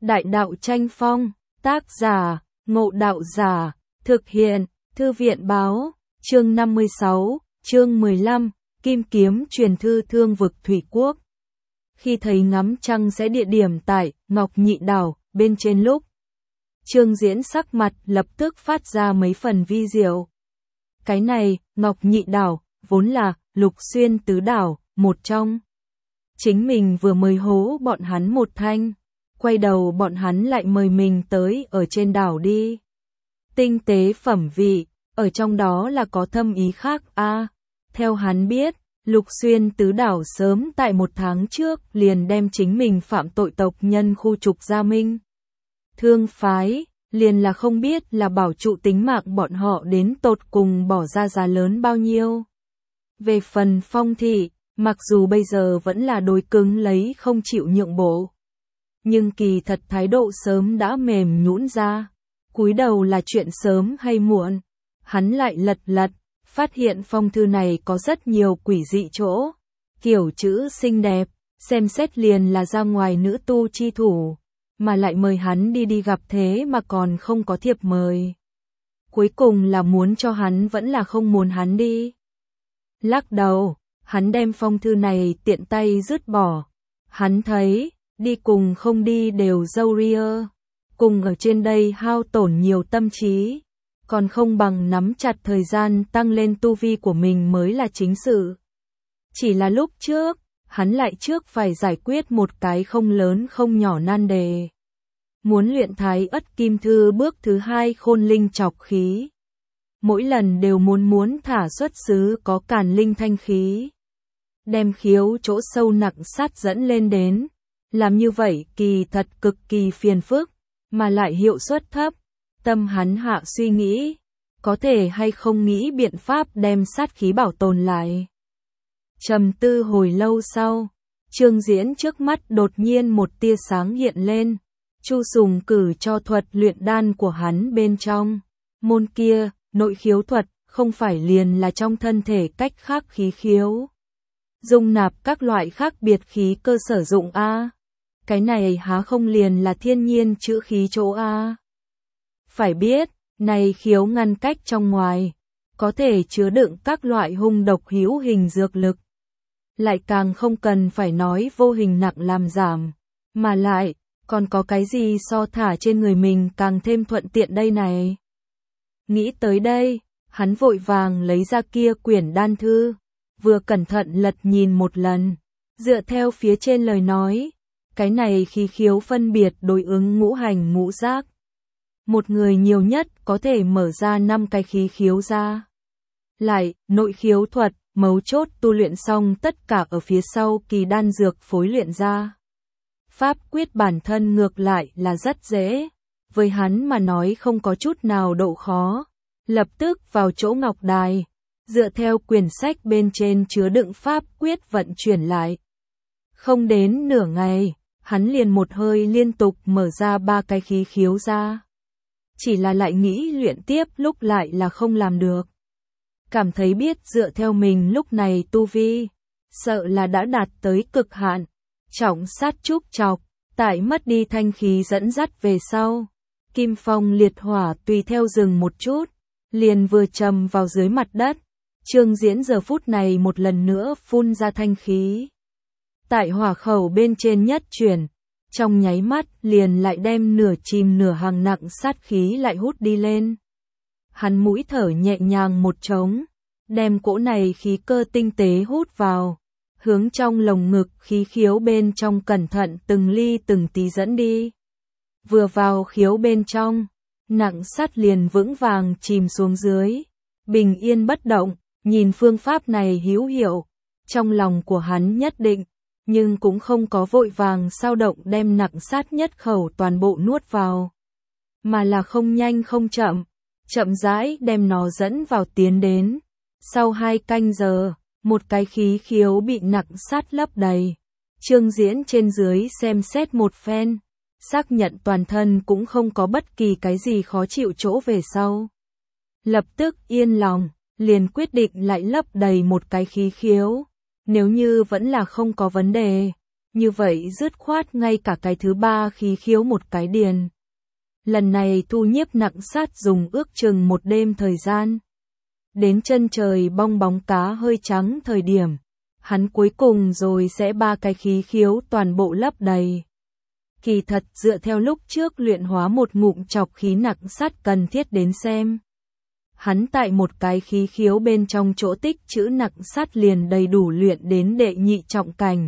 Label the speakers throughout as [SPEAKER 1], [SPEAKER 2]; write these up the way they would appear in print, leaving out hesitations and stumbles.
[SPEAKER 1] Đại đạo tranh phong, tác giả, Ngộ Đạo Giả, thực hiện, Thư viện báo, chương 56, chương 15, Kim Kiếm truyền thư Thương vực Thủy Quốc. Khi thấy ngắm trăng sẽ địa điểm tại Ngọc Nhị Đảo, bên trên lúc Trương Diễn sắc mặt lập tức phát ra mấy phần vi diệu. Cái này, Ngọc Nhị Đảo, vốn là Lục Xuyên tứ đảo, một trong. Chính mình vừa mời hố bọn hắn một thanh, quay đầu bọn hắn lại mời mình tới ở trên đảo đi. Tinh tế phẩm vị, ở trong đó là có thâm ý khác a. Theo hắn biết, Lục Xuyên tứ đảo sớm tại 1 tháng trước liền đem chính mình phạm tội tộc nhân khu trục ra Minh Thương phái, liền là không biết là bảo trụ tính mạng bọn họ đến tột cùng bỏ ra giá lớn bao nhiêu. Về phần Phong thị, mặc dù bây giờ vẫn là đối cứng lấy không chịu nhượng bộ, nhưng kỳ thật thái độ sớm đã mềm nhũn ra. Cúi đầu là chuyện sớm hay muộn. Hắn lại lật, phát hiện phong thư này có rất nhiều quỷ dị chỗ. Kiểu chữ xinh đẹp, xem xét liền là ra ngoài nữ tu chi thủ, mà lại mời hắn đi gặp thế mà còn không có thiệp mời. Cuối cùng là muốn cho hắn vẫn là không muốn hắn đi. Lắc đầu, hắn đem phong thư này tiện tay dứt bỏ. Hắn thấy, đi cùng không đi đều râu ria, cùng ở trên đây hao tổn nhiều tâm trí, còn không bằng nắm chặt thời gian tăng lên tu vi của mình mới là chính sự. Chỉ là lúc trước, hắn lại trước phải giải quyết một cái không lớn không nhỏ nan đề. Muốn luyện Thái Ất Kim Thư bước thứ 2 khôn linh trọc khí. Mỗi lần đều muốn thả xuất xứ có càn linh thanh khí. Đem khiếu chỗ sâu nặng sát dẫn lên đến. Làm như vậy kỳ thật cực kỳ phiền phức, mà lại hiệu suất thấp. Tâm hắn hạ suy nghĩ, có thể hay không nghĩ biện pháp đem sát khí bảo tồn lại. Trầm tư hồi lâu sau, Trương Diễn trước mắt đột nhiên một tia sáng hiện lên. Chu Sùng cử cho thuật luyện đan của hắn bên trong. Môn kia, nội khiếu thuật, không phải liền là trong thân thể cách khác khí khiếu. Dung nạp các loại khác biệt khí cơ sử dụng a. Cái này há không liền là thiên nhiên chữ khí chỗ a. Phải biết, này khiếu ngăn cách trong ngoài, có thể chứa đựng các loại hung độc hữu hình dược lực. Lại càng không cần phải nói vô hình nặng làm giảm, mà lại, còn có cái gì so thả trên người mình càng thêm thuận tiện đây này. Nghĩ tới đây, hắn vội vàng lấy ra kia quyển đan thư, vừa cẩn thận lật nhìn một lần, dựa theo phía trên lời nói. Cái này khí khiếu phân biệt đối ứng ngũ hành ngũ giác. Một người nhiều nhất có thể mở ra 5 cái khí khiếu ra. Lại, nội khiếu thuật, mấu chốt tu luyện xong tất cả ở phía sau kỳ đan dược phối luyện ra. Pháp quyết bản thân ngược lại là rất dễ. Với hắn mà nói không có chút nào độ khó. Lập tức vào chỗ ngọc đài. Dựa theo quyển sách bên trên chứa đựng pháp quyết vận chuyển lại. Không đến nửa ngày, hắn liền một hơi liên tục mở ra 3 cái khí khiếu ra. Chỉ là lại nghĩ luyện tiếp lúc lại là không làm được. Cảm thấy biết dựa theo mình lúc này tu vi, sợ là đã đạt tới cực hạn. Trọng sát trúc chọc, tại mất đi thanh khí dẫn dắt về sau. Kim phong liệt hỏa tùy theo dừng một chút, liền vừa trầm vào dưới mặt đất. Trương Diễn giờ phút này một lần nữa phun ra thanh khí. Tại hỏa khẩu bên trên nhất chuyển, trong nháy mắt liền lại đem nửa chìm nửa hàng nặng sát khí lại hút đi lên. Hắn mũi thở nhẹ nhàng một trống, đem cỗ này khí cơ tinh tế hút vào, hướng trong lồng ngực khí khiếu bên trong cẩn thận từng ly từng tí dẫn đi. Vừa vào khiếu bên trong, nặng sát liền vững vàng chìm xuống dưới, bình yên bất động, nhìn phương pháp này hữu hiệu, trong lòng của hắn nhất định. Nhưng cũng không có vội vàng sao động đem nặng sát nhất khẩu toàn bộ nuốt vào. Mà là không nhanh không chậm, chậm rãi đem nó dẫn vào tiến đến. Sau 2 canh giờ, một cái khí khiếu bị nặng sát lấp đầy. Trương Diễn trên dưới xem xét một phen, xác nhận toàn thân cũng không có bất kỳ cái gì khó chịu chỗ về sau. Lập tức yên lòng, liền quyết định lại lấp đầy một cái khí khiếu. Nếu như vẫn là không có vấn đề, như vậy dứt khoát ngay cả cái thứ ba khí khiếu một cái điền. Lần này Thu Nhiếp nặng sát dùng ước chừng một đêm thời gian. Đến chân trời bong bóng cá hơi trắng thời điểm, hắn cuối cùng rồi sẽ ba cái khí khiếu toàn bộ lấp đầy. Kỳ thật dựa theo lúc trước luyện hóa một ngụm trọc khí nặng sát cần thiết đến xem. Hắn tại một cái khí khiếu bên trong chỗ tích chữ nặng sát liền đầy đủ luyện đến đệ nhị trọng cảnh.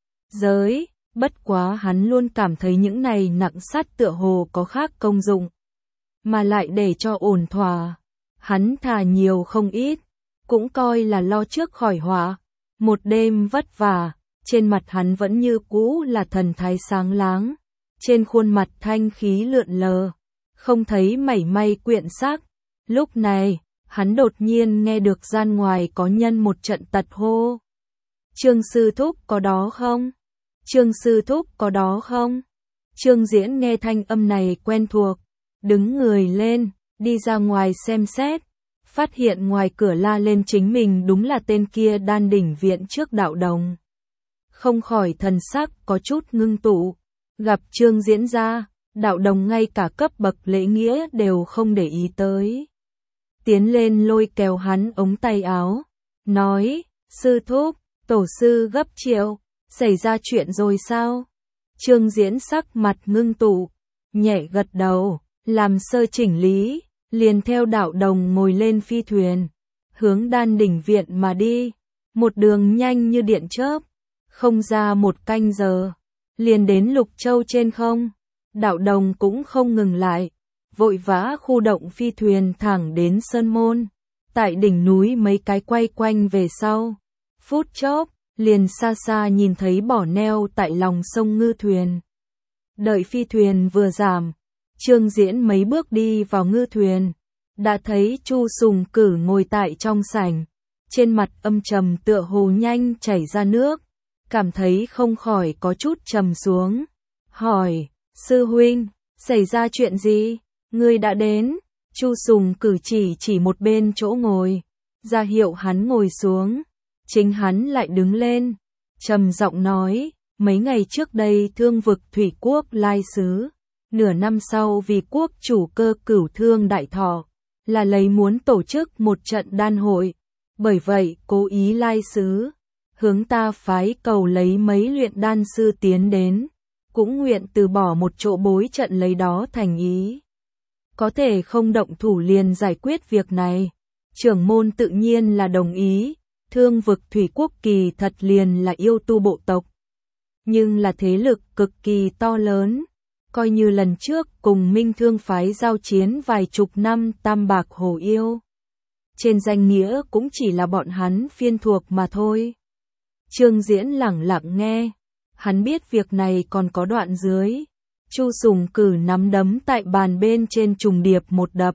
[SPEAKER 1] Giới, bất quá hắn luôn cảm thấy những này nặng sát tựa hồ có khác công dụng. Mà lại để cho ổn thỏa, hắn thà nhiều không ít, cũng coi là lo trước khỏi họa. Một đêm vất vả, trên mặt hắn vẫn như cũ là thần thái sáng láng, trên khuôn mặt thanh khí lượn lờ, không thấy mảy may quyện sắc. Lúc này, hắn đột nhiên nghe được gian ngoài có nhân một trận tật hô. Trương sư thúc có đó không? Trương sư thúc có đó không? Trương Diễn nghe thanh âm này quen thuộc, đứng người lên, đi ra ngoài xem xét, phát hiện ngoài cửa la lên chính mình đúng là tên kia Đan Đỉnh viện trước Đạo Đồng. Không khỏi thần sắc có chút ngưng tụ, gặp Trương Diễn ra, Đạo Đồng ngay cả cấp bậc lễ nghĩa đều không để ý tới. Tiến lên lôi kéo hắn ống tay áo, nói, sư thúc, tổ sư gấp triệu, xảy ra chuyện rồi sao? Trương Diễn sắc mặt ngưng tụ, nhẹ gật đầu, làm sơ chỉnh lý, liền theo Đạo Đồng ngồi lên phi thuyền, hướng Đan Đỉnh viện mà đi, một đường nhanh như điện chớp, không ra một canh giờ, liền đến Lục Châu trên không. Đạo Đồng cũng không ngừng lại, vội vã khu động phi thuyền thẳng đến Sơn Môn, tại đỉnh núi mấy cái quay quanh về sau, phút chốc, liền xa xa nhìn thấy bỏ neo tại lòng sông ngư thuyền. Đợi phi thuyền vừa giảm, Trương Diễn mấy bước đi vào ngư thuyền, đã thấy Chu Sùng Cử ngồi tại trong sảnh, trên mặt âm trầm tựa hồ nhanh chảy ra nước, cảm thấy không khỏi có chút trầm xuống, hỏi, sư huynh, xảy ra chuyện gì? Ngươi đã đến? Chu Sùng Cử chỉ một bên chỗ ngồi, ra hiệu hắn ngồi xuống, chính hắn lại đứng lên, trầm giọng nói, mấy ngày trước đây Thương vực Thủy Quốc lai sứ, nửa năm sau vì quốc chủ Cơ Cửu Thương đại thọ, là lấy muốn tổ chức một trận đan hội, bởi vậy cố ý lai sứ, hướng ta phái cầu lấy mấy luyện đan sư tiến đến, cũng nguyện từ bỏ một chỗ bối trận lấy đó thành ý. Có thể không động thủ liền giải quyết việc này, trưởng môn tự nhiên là đồng ý. Thương vực Thủy Quốc kỳ thật liền là yêu tu bộ tộc, nhưng là thế lực cực kỳ to lớn, coi như lần trước cùng Minh Thương phái giao chiến vài chục năm Tam Bạc Hồ Yêu. Trên danh nghĩa cũng chỉ là bọn hắn phiên thuộc mà thôi. Trương Diễn lẳng lặng nghe, hắn biết việc này còn có đoạn dưới. Chu Sùng Cử nắm đấm tại bàn bên trên trùng điệp một đập,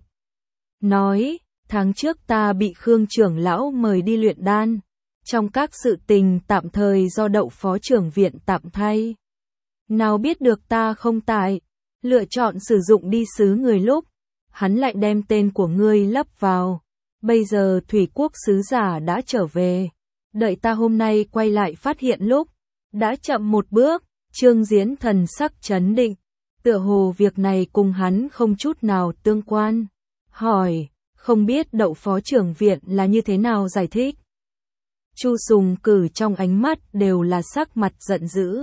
[SPEAKER 1] nói, tháng trước ta bị Khương trưởng lão mời đi luyện đan, trong các sự tình tạm thời do Đậu phó trưởng viện tạm thay. Nào biết được ta không tại, lựa chọn sử dụng đi sứ người lúc, hắn lại đem tên của ngươi lấp vào. Bây giờ Thủy Quốc sứ giả đã trở về, đợi ta hôm nay quay lại phát hiện lúc, đã chậm một bước. Trương Diễn thần sắc chấn định, tựa hồ việc này cùng hắn không chút nào tương quan, hỏi, không biết Đậu phó trưởng viện là như thế nào giải thích? Chu Sùng Cử trong ánh mắt đều là sắc mặt giận dữ.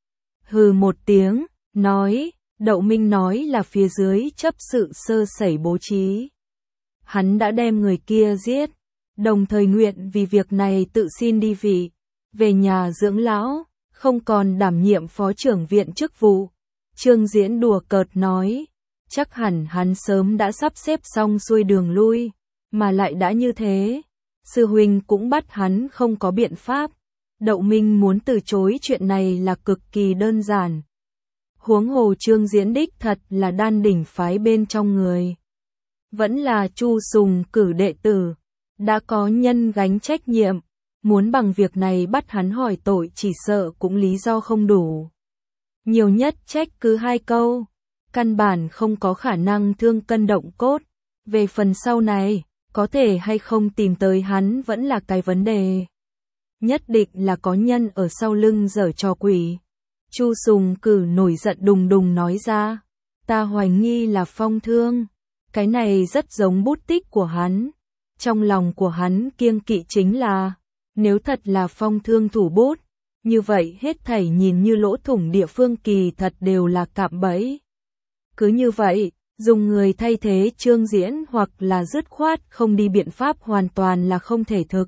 [SPEAKER 1] Hừ một tiếng, nói, Đậu Minh nói là phía dưới chấp sự sơ sẩy bố trí. Hắn đã đem người kia giết, đồng thời nguyện vì việc này tự xin đi vị, về nhà dưỡng lão, không còn đảm nhiệm phó trưởng viện chức vụ. Trương Diễn đùa cợt nói, chắc hẳn hắn sớm đã sắp xếp xong xuôi đường lui, mà lại đã như thế, sư huynh cũng bắt hắn không có biện pháp. Đậu Minh muốn từ chối chuyện này là cực kỳ đơn giản. Huống hồ Trương Diễn đích thật là Đan Đỉnh phái bên trong người, vẫn là Chu Sùng Cử đệ tử, đã có nhân gánh trách nhiệm, muốn bằng việc này bắt hắn hỏi tội chỉ sợ cũng lý do không đủ. Nhiều nhất trách cứ 2 câu, căn bản không có khả năng thương cân động cốt. Về phần sau này, có thể hay không tìm tới hắn vẫn là cái vấn đề. Nhất định là có nhân ở sau lưng giở trò quỷ. Chu Sùng Cử nổi giận đùng đùng nói ra. Ta hoài nghi là Phong Thương. Cái này rất giống bút tích của hắn. Trong lòng của hắn kiêng kỵ chính là, nếu thật là Phong Thương thủ bút, như vậy hết thảy nhìn như lỗ thủng địa phương kỳ thật đều là cạm bẫy. Cứ như vậy, dùng người thay thế Trương Diễn hoặc là dứt khoát không đi biện pháp hoàn toàn là không thể thực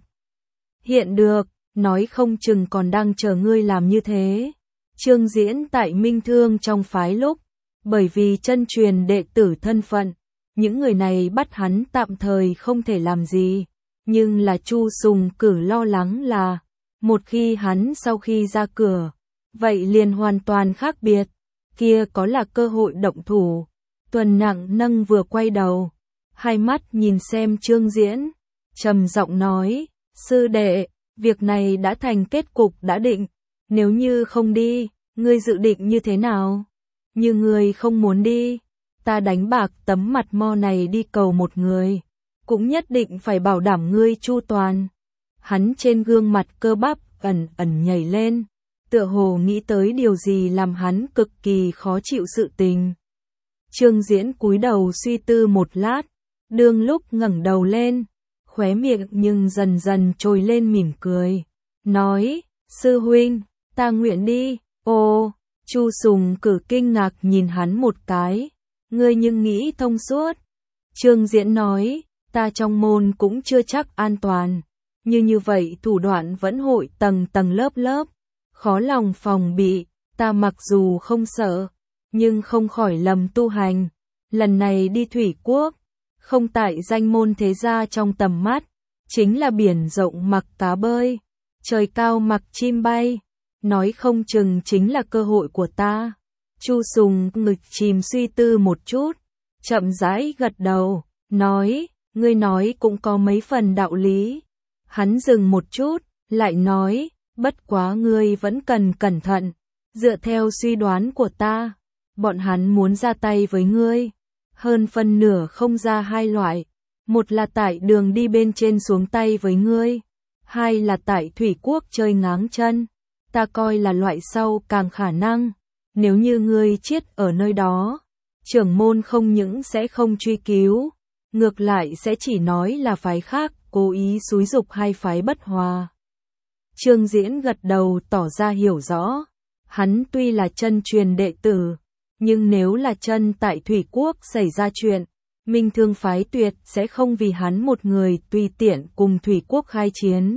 [SPEAKER 1] hiện được, nói không chừng còn đang chờ ngươi làm như thế. Trương Diễn tại Minh Thương trong phái lúc, bởi vì chân truyền đệ tử thân phận, những người này bắt hắn tạm thời không thể làm gì, nhưng là Chu Sùng Cử lo lắng là, một khi hắn sau khi ra cửa, vậy liền hoàn toàn khác biệt, kia có là cơ hội động thủ. Tuần Nặng Nâng vừa quay đầu, hai mắt nhìn xem Trương Diễn, trầm giọng nói, sư đệ, việc này đã thành kết cục đã định, nếu như không đi, ngươi dự định như thế nào? Như ngươi không muốn đi, ta đánh bạc tấm mặt mo này đi cầu một người, cũng nhất định phải bảo đảm ngươi chu toàn. Hắn trên gương mặt cơ bắp ẩn ẩn nhảy lên, tựa hồ nghĩ tới điều gì làm hắn cực kỳ khó chịu sự tình. Trương Diễn cúi đầu suy tư một lát, đương lúc ngẩng đầu lên, khóe miệng nhưng dần dần trồi lên mỉm cười, nói, sư huynh, ta nguyện đi. Ô, Chu Sùng Cử kinh ngạc nhìn hắn một cái, ngươi nhưng nghĩ thông suốt. Trương Diễn nói, ta trong môn cũng chưa chắc an toàn, như vậy thủ đoạn vẫn hội tầng tầng lớp lớp, khó lòng phòng bị, ta mặc dù không sợ, nhưng không khỏi lầm tu hành. Lần này đi thủy quốc, không tại danh môn thế gia trong tầm mắt, chính là biển rộng mặc cá bơi, trời cao mặc chim bay, nói không chừng chính là cơ hội của ta. Chu Sùng ngực chìm suy tư một chút, chậm rãi gật đầu, nói, ngươi nói cũng có mấy phần đạo lý. Hắn dừng một chút, lại nói, bất quá ngươi vẫn cần cẩn thận, dựa theo suy đoán của ta, bọn hắn muốn ra tay với ngươi, hơn phân nửa không ra hai loại, một là tại đường đi bên trên xuống tay với ngươi, hai là tại thủy quốc chơi ngáng chân, ta coi là loại sau càng khả năng, nếu như ngươi chết ở nơi đó, trưởng môn không những sẽ không truy cứu, ngược lại sẽ chỉ nói là phái khác cố ý xúi giục hai phái bất hòa. Trương Diễn gật đầu tỏ ra hiểu rõ, hắn tuy là chân truyền đệ tử, nhưng nếu là chân tại thủy quốc xảy ra chuyện, Minh Thương phái tuyệt sẽ không vì hắn một người tùy tiện cùng thủy quốc khai chiến.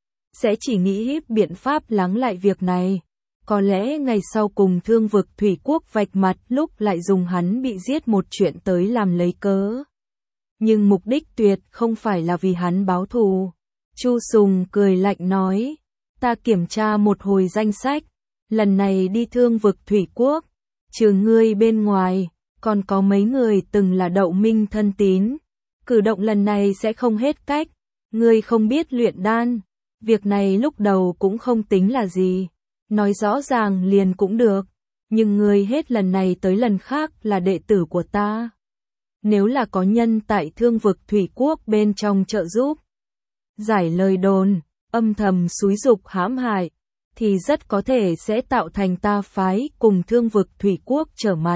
[SPEAKER 1] Sẽ chỉ nghĩ hiếp biện pháp lắng lại việc này, có lẽ ngày sau cùng Thương vực thủy quốc vạch mặt lúc lại dùng hắn bị giết một chuyện tới làm lấy cớ. Nhưng mục đích tuyệt không phải là vì hắn báo thù. Chu Sùng cười lạnh nói, ta kiểm tra một hồi danh sách, lần này đi Thương vực thủy quốc, trừ ngươi bên ngoài, còn có mấy người từng là Đậu Minh thân tín, cử động lần này sẽ không hết cách, ngươi không biết luyện đan, việc này lúc đầu cũng không tính là gì, nói rõ ràng liền cũng được, nhưng ngươi hết lần này tới lần khác là đệ tử của ta. Nếu là có nhân tại Thương vực thủy quốc bên trong trợ giúp, giải lời đồn, âm thầm xúi giục hãm hại, thì rất có thể sẽ tạo thành ta phái cùng Thương vực thủy quốc trở mặt.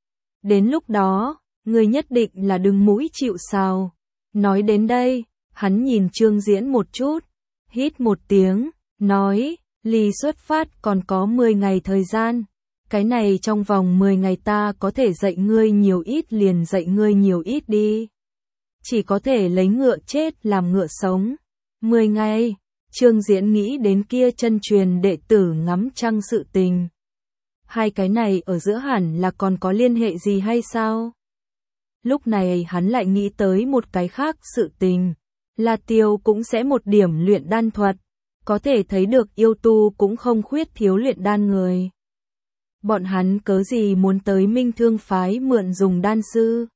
[SPEAKER 1] Đến lúc đó, ngươi nhất định là đứng mũi chịu sào. Nói đến đây, hắn nhìn Trương Diễn một chút, hít một tiếng, nói, ly xuất phát còn có 10 ngày thời gian. Cái này trong vòng 10 ngày ta có thể dạy ngươi nhiều ít liền dạy ngươi nhiều ít đi. Chỉ có thể lấy ngựa chết làm ngựa sống. 10 ngày, Trương Diễn nghĩ đến kia chân truyền đệ tử ngắm trăng sự tình. Hai cái này ở giữa hẳn là còn có liên hệ gì hay sao? Lúc này hắn lại nghĩ tới một cái khác sự tình. La Tiêu cũng sẽ một điểm luyện đan thuật. Có thể thấy được yêu tu cũng không khuyết thiếu luyện đan người. Bọn hắn cớ gì muốn tới Minh Thương phái mượn dùng đan sư?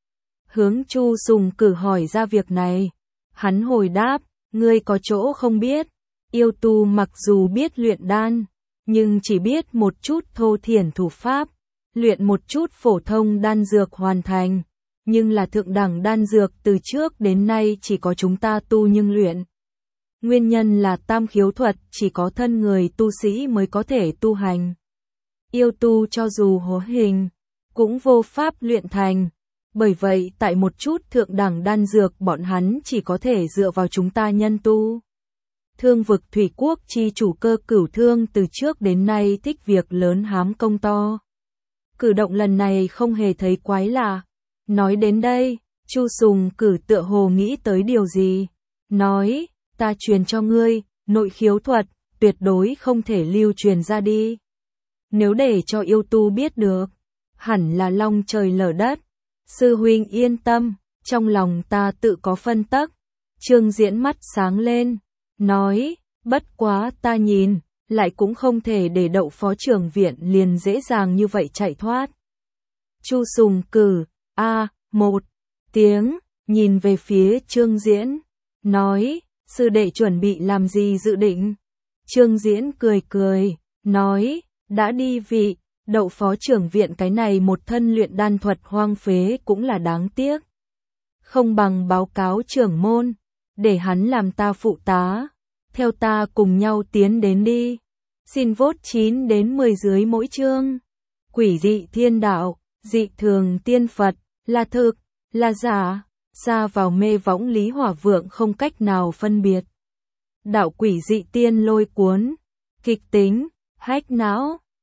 [SPEAKER 1] Hướng Chu Sùng Cử hỏi ra việc này. Hắn hồi đáp, ngươi có chỗ không biết. Yêu tu mặc dù biết luyện đan, nhưng chỉ biết một chút thô thiển thủ pháp, luyện một chút phổ thông đan dược hoàn thành. Nhưng là thượng đẳng đan dược từ trước đến nay chỉ có chúng ta tu nhưng luyện. Nguyên nhân là tam khiếu thuật chỉ có thân người tu sĩ mới có thể tu hành. Yêu tu cho dù hố hình, cũng vô pháp luyện thành. Bởi vậy tại một chút thượng đẳng đan dược bọn hắn chỉ có thể dựa vào chúng ta nhân tu. Thương vực thủy quốc chi chủ Cơ Cửu Thương từ trước đến nay thích việc lớn hám công to. Cử động lần này không hề thấy quái lạ. Nói đến đây, Chu Sùng Cử tựa hồ nghĩ tới điều gì. Nói, ta truyền cho ngươi, nội khiếu thuật, tuyệt đối không thể lưu truyền ra đi. Nếu để cho yêu tu biết được, hẳn là long trời lở đất. Sư huynh yên tâm, trong lòng ta tự có phân tắc. Trương Diễn mắt sáng lên, nói, bất quá ta nhìn, lại cũng không thể để Đậu phó trưởng viện liền dễ dàng như vậy chạy thoát. Chu Sùng Cử, một tiếng, nhìn về phía Trương Diễn, nói, sư đệ chuẩn bị làm gì dự định? Trương Diễn cười cười, nói, đã đi vị, Đậu phó trưởng viện cái này một thân luyện đan thuật hoang phế cũng là đáng tiếc. Không bằng báo cáo trưởng môn, để hắn làm ta phụ tá, theo ta cùng nhau tiến đến đi. Xin vote 9 đến 10 dưới mỗi chương. Quỷ dị thiên đạo, dị thường tiên Phật, là thực, là giả, xa vào mê võng Lý Hỏa Vượng không cách nào phân biệt. Đạo quỷ dị tiên lôi cuốn, kịch tính, hách não.